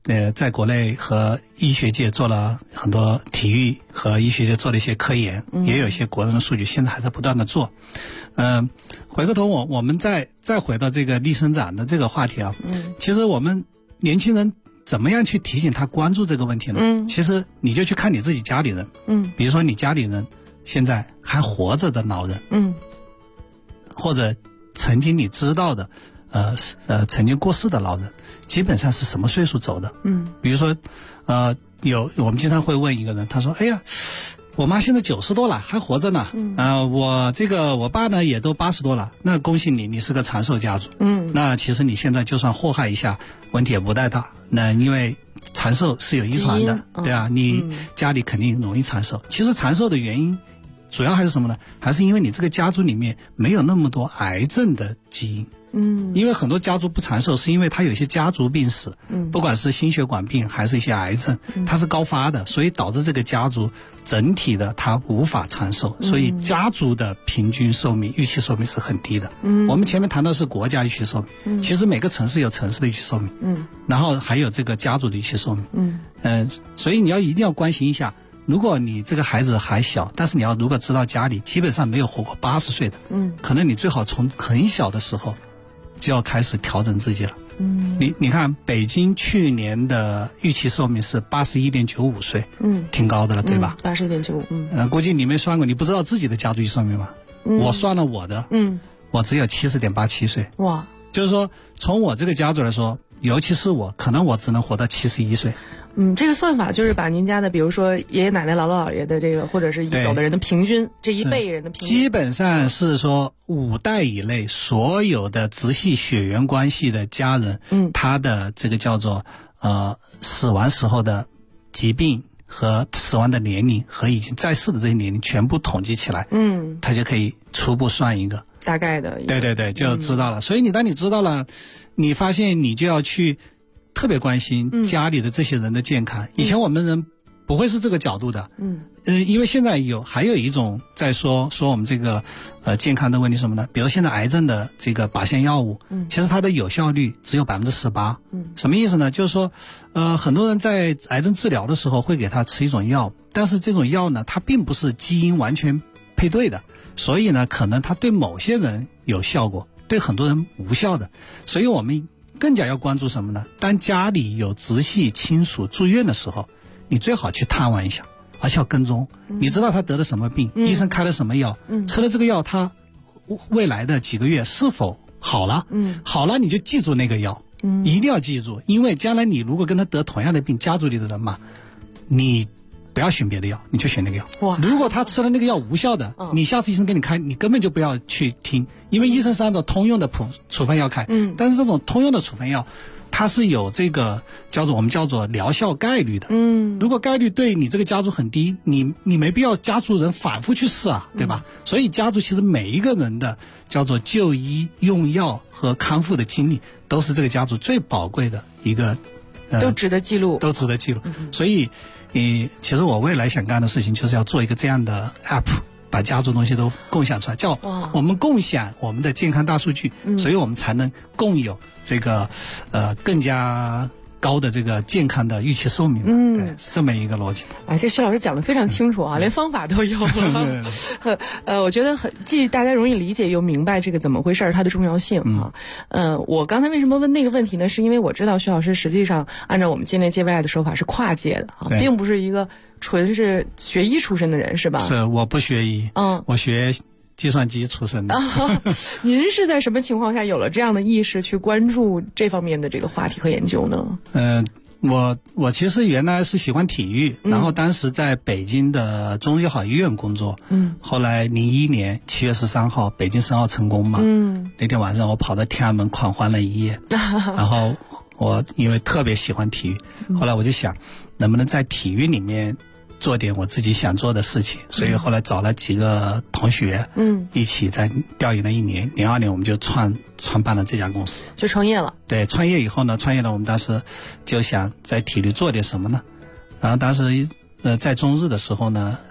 在国内和医学界做了很多体育和医学界做了一些科研，也有一些国人的数据，现在还在不断的做。回过头我们再回到这个逆生长的这个话题啊，其实我们年轻人怎么样去提醒他关注这个问题呢？其实你就去看你自己家里人，比如说你家里人现在还活着的老人，或者曾经你知道的，曾经过世的老人，基本上是什么岁数走的？比如说，我们经常会问一个人，他说：“哎呀，我妈现在90多了，还活着呢。我爸呢也都80多了。那恭喜你，你是个长寿家族。那其实你现在就算祸害一下，问题也不太大。那因为长寿是有遗传的，对啊，你家里肯定容易长寿。其实长寿的原因主要还是什么呢？还是因为你这个家族里面没有那么多癌症的基因。因为很多家族不长寿，是因为它有一些家族病史，不管是心血管病还是一些癌症，它是高发的，所以导致这个家族整体的它无法长寿，所以家族的平均寿命、预期寿命是很低的。我们前面谈的是国家预期寿命，其实每个城市有城市的预期寿命，然后还有这个家族的预期寿命。所以你一定要关心一下。如果你这个孩子还小，但是你如果知道家里基本上没有活过80岁的，可能你最好从很小的时候就要开始调整自己了。你看北京去年的预期寿命是81.95岁，挺高的了，对吧？81.95，估计你没算过，你不知道自己的家族预期寿命吗？我算了我的，我只有70.87岁。哇，就是说从我这个家族来说，尤其是我，可能我只能活到71岁。 这个算法就是把您家的，比如说爷爷奶奶、姥姥姥爷的这个，或者是已走的人的平均，这一辈人的平均， 基本上是说5代以内所有的直系血缘关系的家人，他的这个叫做死亡时候的疾病和死亡的年龄和已经在世的这些年龄全部统计起来，他就可以初步算一个大概的， 对，就知道了。所以当你知道了，你发现你就要去特别关心家里的这些人的健康。以前我们人不会是这个角度的，因为现在还有一种在说我们这个健康的问题是什么呢？比如现在癌症的这个靶向药物，其实它的有效率只有18%。什么意思呢？就是说很多人在癌症治疗的时候会给他吃一种药，但是这种药呢，它并不是基因完全配对的，所以呢，可能它对某些人有效果，对很多人无效的。所以我们更加要关注什么呢？当家里有直系亲属住院的时候，你最好去探望一下，而且要跟踪。你知道他得了什么病，医生开了什么药，吃了这个药，他未来的几个月是否好了？好了你就记住那个药，一定要记住，因为将来你如果跟他得同样的病，家族里的人嘛，你不要选别的药，你就选那个药。如果他吃了那个药无效的，你下次医生给你开，你根本就不要去听，因为医生是按照通用的处方药开，但是这种通用的处方药它是有这个我们叫做疗效概率的。如果概率对你这个家族很低，你没必要家族人反复去试啊，对吧？所以家族其实每一个人的叫做就医用药和康复的经历，都是这个家族最宝贵的一个都值得记录。 所以其实我未来想干的事情就是要做一个这样的 app， 把家族东西都共享出来，叫我们共享我们的健康大数据，所以我们才能共有这个更加高的这个健康的预期寿命。对，是这么一个逻辑。 这徐老师讲得非常清楚啊，连方法都有了。我觉得既大家容易理解又明白这个怎么回事，它的重要性啊。我刚才为什么问那个问题呢？是因为我知道徐老师实际上按照我们界内界外的说法是跨界的啊，并不是一个纯是学医出身的人，是吧？ 是，我不学医，我学计算机出身的。 您是在什么情况下有了这样的意识去关注这方面的这个话题和研究呢？ 我其实原来是喜欢体育，然后当时在北京的中日友好医院工作，后来01年7月13号北京申奥成功嘛，那天晚上我跑到天安门狂欢了一夜，然后我因为特别喜欢体育，后来我就想能不能在体育里面做点我自己想做的事情，所以后来找了几个同学，一起在调研了1年，02年我们就创办了这家公司， 就创业了。 对，创业了，我们当时就想在体育做点什么呢？然后当时在中日的时候呢，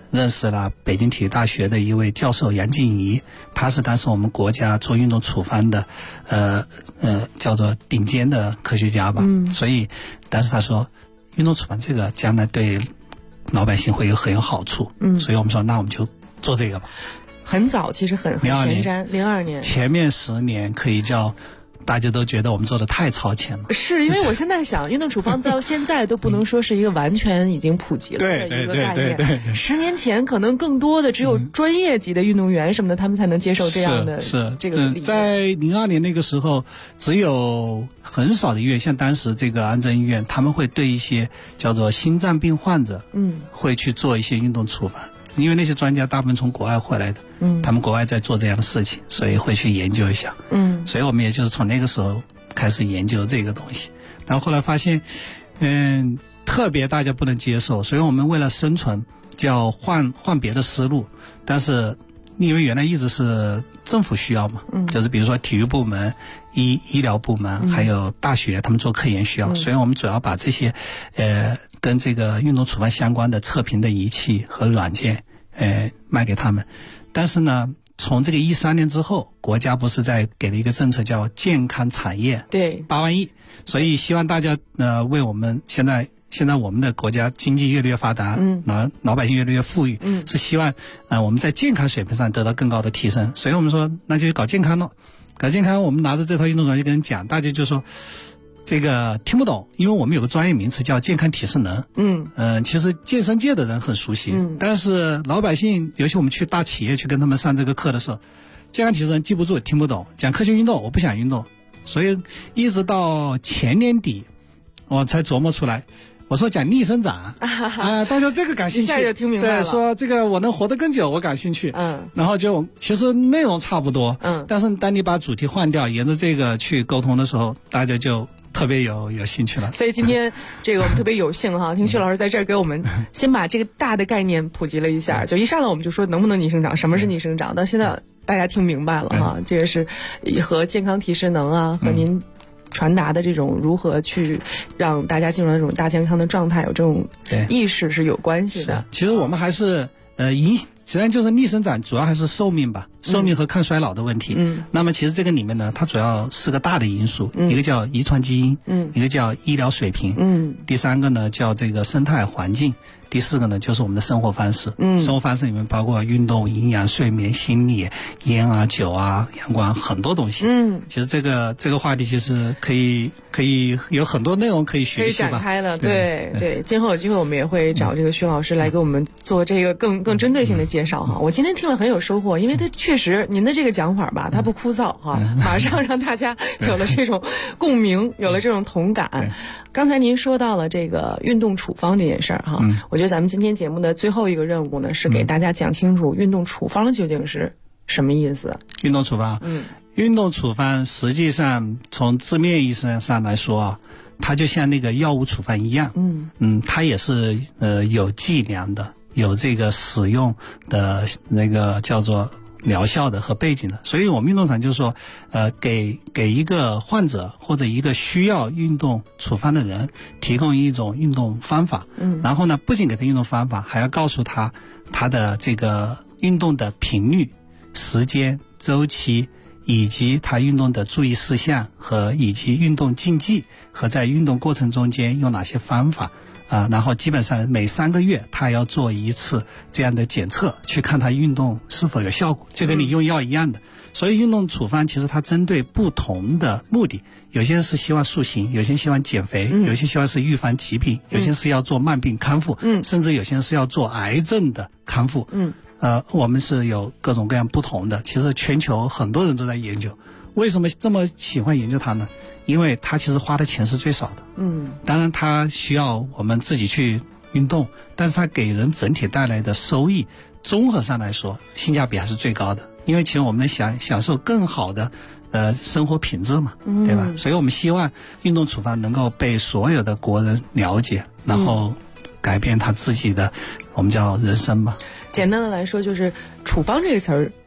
认识了北京体育大学的一位教授杨静怡，他是当时我们国家做运动处方的叫做顶尖的科学家吧。所以当时他说运动处方这个将来对老百姓会很有好处。所以我们说那我们就做这个吧。 很早，其实很前瞻，02年， 前面10年可以叫大家都觉得我们做的太超前了。 是因为我现在想，运动处方到现在都不能说是一个完全已经普及了的一个概念。对10年前可能更多的只有专业级的运动员什么的，他们才能接受这样的这个理念。 在02年那个时候，只有很少的医院，像当时这个安贞医院，他们会对一些叫做心脏病患者，会去做一些运动处方。因为那些专家大部分从国外回来的，他们国外在做这样的事情，所以会去研究一下。所以我们也就是从那个时候开始研究这个东西，然后后来发现，特别大家不能接受，所以我们为了生存，就要换别的思路。但是因为原来一直是政府需要嘛，就是比如说体育部门、医疗部门，还有大学他们做科研需要，所以我们主要把这些跟这个运动处方相关的测评的仪器和软件卖给他们。但是呢，从这个13年之后，国家不是在给了一个政策叫健康产业，对，8万亿，所以希望大家为我们现在我们的国家经济越来越发达，老百姓越来越富裕，是希望我们在健康水平上得到更高的提升。所以我们说那就搞健康了，搞健康，我们拿着这套运动软件跟人讲，大家就说这个听不懂，因为我们有个专业名词叫健康体适能。其实健身界的人很熟悉，但是老百姓，尤其我们去大企业去跟他们上这个课的时候，健康体适能记不住，听不懂。讲科学运动，我不想运动，所以一直到前年底，我才琢磨出来。我说讲逆生长大家这个感兴趣， 一下就听明白了。 对，说这个我能活得更久，我感兴趣。然后就其实内容差不多，但是当你把主题换掉，沿着这个去沟通的时候，大家就特别有兴趣了。 所以今天这个我们特别有幸哈，听薛老师在这儿给我们先把这个大的概念普及了一下。就一上来我们就说能不能逆生长，什么是逆生长，到现在大家听明白了哈。这个是和健康体适能啊，和您传达的这种如何去让大家进入那种大健康的状态，有这种意识是有关系的。 其实我们还是实际上就是逆生长，主要还是寿命吧，寿命和抗衰老的问题。那么其实这个里面呢，它主要4个大的因素，一个叫遗传基因，一个叫医疗水平，第3个呢叫这个生态环境，第4个呢就是我们的生活方式。生活方式里面包括运动、营养、睡眠、心理、烟啊、酒啊、阳光，很多东西。其实这个话题其实可以有很多内容可以学习吧， 可以展开的。对，今后有机会我们也会找这个薛老师来给我们做这个更针对性的介绍哈。我今天听了很有收获，因为它确实您的这个讲法吧，它不枯燥哈，马上让大家有了这种共鸣，有了这种同感。刚才您说到了这个运动处方这件事儿哈，我觉得咱们今天节目的最后一个任务呢，是给大家讲清楚运动处方究竟是什么意思。 运动处方，运动处方实际上从字面意思上来说啊，它就像那个药物处方一样，它也是有剂量的，有这个使用的那个叫做疗效的和背景的。所以我们运动团就是说给一个患者或者一个需要运动处方的人提供一种运动方法，然后呢不仅给他运动方法，还要告诉他的这个运动的频率、时间、周期，以及他运动的注意事项和以及运动禁忌和在运动过程中间用哪些方法然后基本上每3个月他要做一次这样的检测，去看他运动是否有效果，就跟你用药一样的。所以运动处方其实它针对不同的目的，有些人是希望塑形，有些人希望减肥，有些希望是预防疾病，有些是要做慢病康复，甚至有些人是要做癌症的康复。我们是有各种各样不同的，其实全球很多人都在研究。为什么这么喜欢研究它呢？因为它其实花的钱是最少的。当然它需要我们自己去运动，但是它给人整体带来的收益，综合上来说性价比还是最高的。因为其实我们享受更好的生活品质嘛，对吧？所以我们希望运动处方能够被所有的国人了解，然后改变他自己的我们叫人生吧。 简单的来说，就是处方这个词儿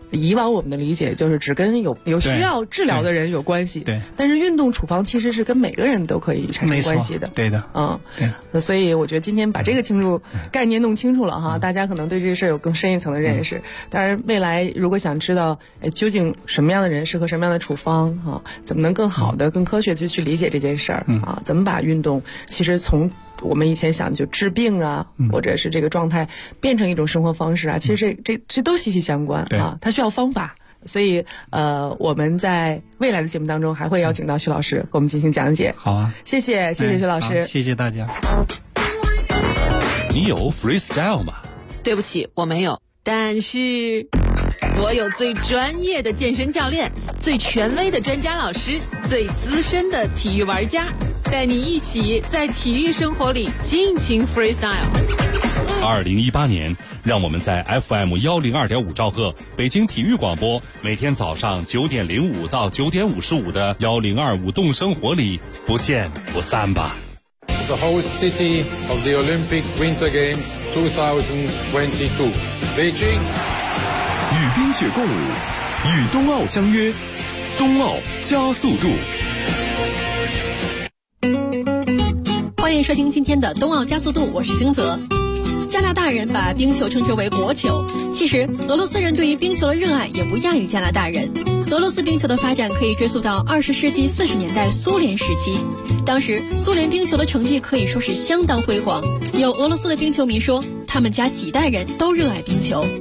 以往我们的理解就是只跟有需要治疗的人有关系， 对。 但是运动处方其实是跟每个人都可以产生关系的， 对的， 对。所以我觉得今天把这个概念弄清楚了哈，大家可能对这个事有更深一层的认识。当然，未来如果想知道究竟什么样的人适合什么样的处方啊，怎么能更好的、更科学的去理解这件事儿啊？怎么把运动其实从我们以前想就治病啊，或者是这个状态变成一种生活方式啊，其实这都息息相关啊，它需要方法。所以我们在未来的节目当中还会邀请到徐老师给我们进行讲解。 好啊， 谢谢徐老师， 谢谢大家。 你有 freestyle 吗？ 对不起，我没有，但是我有最专业的健身教练，最权威的专家老师，最资深的体育玩家，带你一起在体育生活里尽情 freestyle。 2018年，让我们在 FM 102.5兆赫北京体育广播，每天早上9点05到9点55的1025动生活里不见不散吧。 The host city of the Olympic Winter Games 2022, Beijing。 与冰雪共舞，与冬奥相约，冬奥加速度。 欢迎收听今天的冬奥加速度，我是星泽。加拿大人把冰球称之为国球，其实俄罗斯人对于冰球的热爱也不亚于加拿大人。俄罗斯冰球的发展可以追溯到20世纪40年代苏联时期，当时苏联冰球的成绩可以说是相当辉煌。有俄罗斯的冰球迷说，他们家几代人都热爱冰球。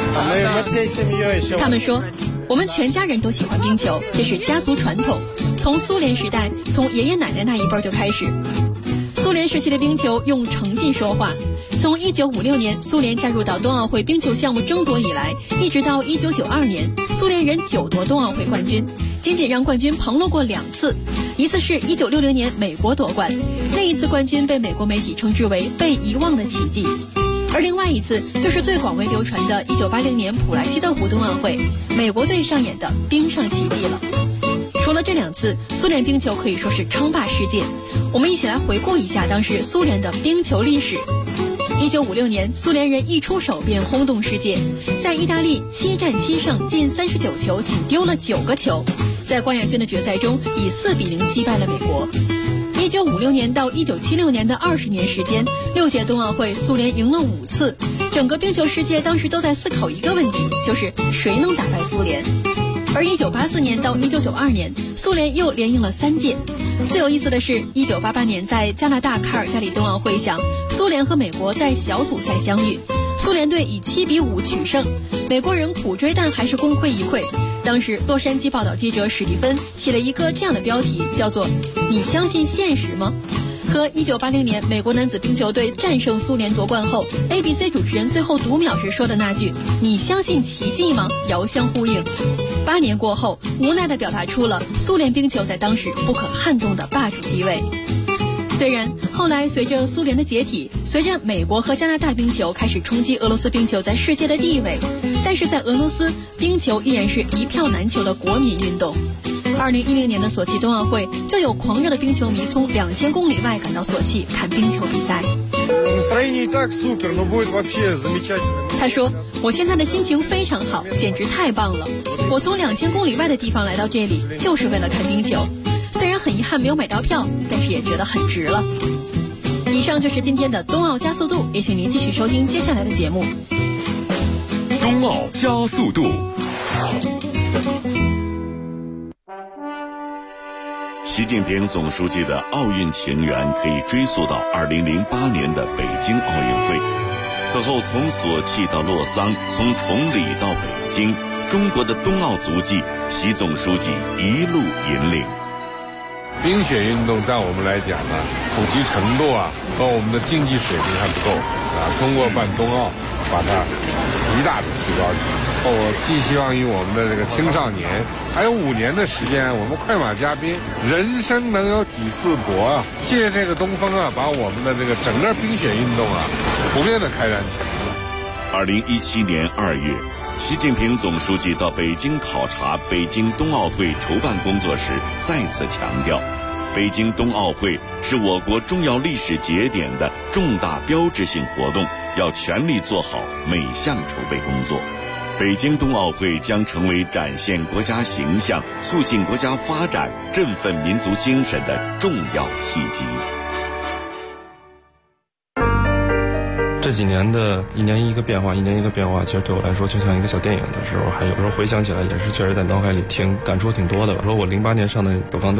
他们说，我们全家人都喜欢冰球，这是家族传统，从苏联时代，从爷爷奶奶那一辈就开始。苏联时期的冰球用成绩说话，从1956年苏联加入到冬奥会冰球项目争夺以来，一直到1992年，苏联人9夺冬奥会冠军，仅仅让冠军旁落过2次，一次是1960年美国夺冠，那一次冠军被美国媒体称之为被遗忘的奇迹，而另外一次就是最广为流传的1980年普莱西德湖冬奥会，美国队上演的冰上奇迹了。除了这2次，苏联冰球可以说是称霸世界。我们一起来回顾一下当时苏联的冰球历史。1956年，苏联人一出手便轰动世界，在意大利7战7胜，进39球，仅丢了9个球，在冠亚军的决赛中以4-0击败了美国。1956年到1976年的20年时间，6届冬奥会苏联赢了5次，整个冰球世界当时都在思考一个问题，就是谁能打败苏联。而1984年到1992年，苏联又连赢了3届。最有意思的是，1988年在加拿大卡尔加里冬奥会上，苏联和美国在小组赛相遇，苏联队以7-5取胜，美国人苦追但还是功亏一篑。当时洛杉矶报道记者史蒂芬起了一个这样的标题，叫做“你相信现实吗？”和1980年美国男子冰球队战胜苏联夺冠后 ABC 主持人最后读秒时说的那句“你相信奇迹吗”遥相呼应。8年过后，无奈地表达出了苏联冰球在当时不可撼动的霸主地位。虽然后来随着苏联的解体，随着美国和加拿大冰球开始冲击俄罗斯冰球在世界的地位，但是在俄罗斯，冰球依然是一票难求的国民运动。2010年的索契冬奥会，就有狂热的冰球迷从2000公里外赶到索契看冰球比赛。他说：“我现在的心情非常好，简直太棒了！我从2000公里外的地方来到这里，就是为了看冰球。虽然很遗憾没有买到票，但是也觉得很值了。”以上就是今天的冬奥加速度，也请您继续收听接下来的节目。 冬奥加速度。 习近平总书记的奥运情缘可以追溯到2008年的北京奥运会。此后从索契到洛桑，从崇礼到北京，中国的冬奥足迹，习总书记一路引领。 冰雪运动在我们来讲呢，普及程度和我们的竞技水平还不够通过办冬奥，把它极大的提高起来。我寄希望于我们的这个青少年，还有5年的时间，我们快马加鞭，人生能有几次搏借这个东风把我们的这个整个冰雪运动普遍的开展起来。 2017年2月，习近平总书记到北京考察北京冬奥会筹办工作时，再次强调，北京冬奥会是我国重要历史节点的重大标志性活动，要全力做好每项筹备工作。 北京冬奥会将成为展现国家形象、促进国家发展、振奋民族精神的重要契机。 这几年的一年一个变化，其实对我来说就像一个小电影的时候，还有时候回想起来也是确实在脑海里感触挺多的吧。说我08年上的北方队